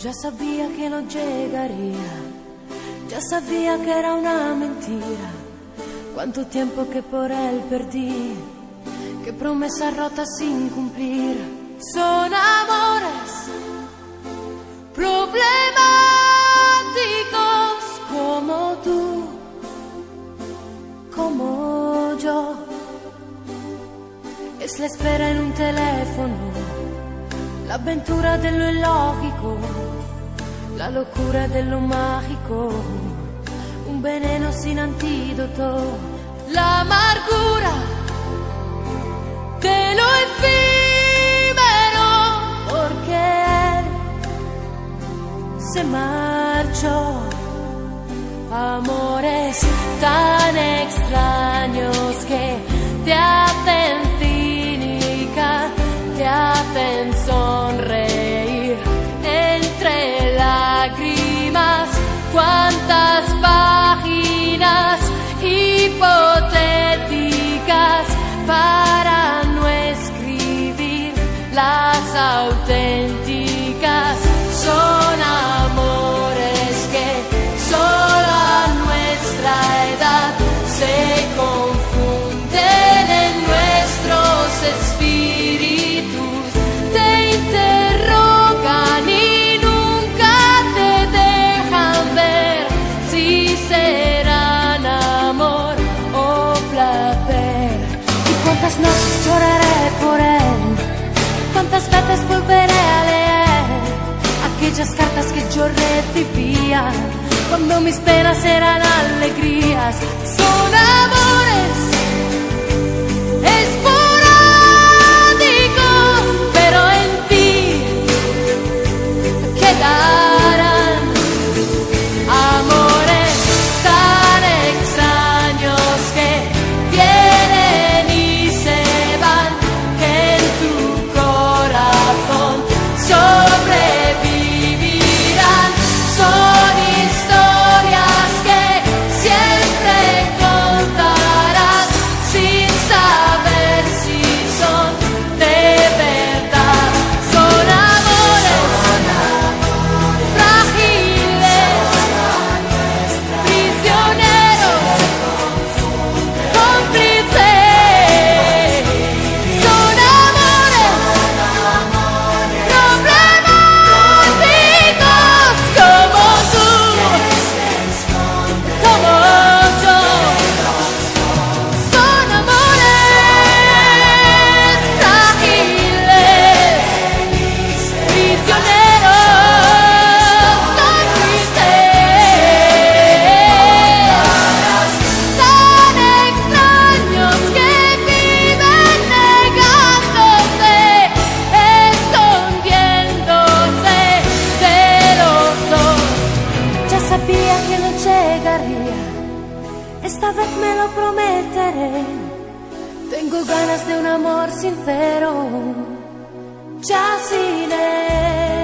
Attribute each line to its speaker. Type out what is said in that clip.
Speaker 1: Ya sabía que no llegaría, ya sabía que era una mentira. Cuánto tiempo que por él perdí, qué promesas rotas sin cumplir. Son amores problemáticos como tú, como yo. Es la espera en un teléfono, la avventura de lo illogico, la locura de lo mágico, un veneno sin antídoto, la amargura de lo efímero, porque él se marchó. Amores tan extraños que te hacen cínica, te hacen sonreír entre lágrimas. Cuántas páginas hipotéticas para no escribir las auténticas. Son amores que solo a nuestra edad se confunden en nuestros espíritus, te interrogan y nunca te dejan ver si serán amor o placer. Y cuántas noches lloraré por él, cuántas veces volveré a leer aquellas cartas que yo recibía cuando mis penas eran alegrías. Son amores esporádicos, pero en ti quedarán amores tan extraños que vienen y se van, que en tu corazón sobrevivirán. Son historias que siempre contarás sin saber si son de verdad. Son amores frágiles, prisioneros, cómplices. Son amores problemáticos como tú, como yo. Son amores frágiles, prisioneros, cómplices, tan extraños que viven negándose, escondiéndose de los dos. Ya sabía que no llegaría, esta vez me lo prometeré. Tengo ganas de un amor sincero, ya sin él.